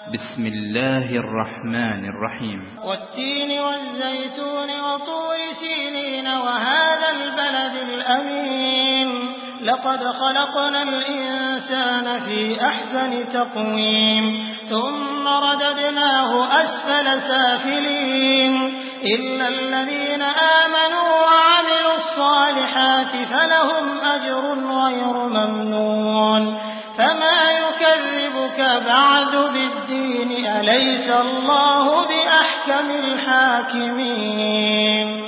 بسم الله الرحمن الرحيم والتين والزيتون وطور سينين وهذا البلد الأمين لقد خلقنا الإنسان في أحسن تقويم ثم رددناه أسفل سافلين إلا الذين آمنوا وعملوا الصالحات فلهم أجر غير ممنون فما يكذبك بعد بالدين أليس الله بأحكم الحاكمين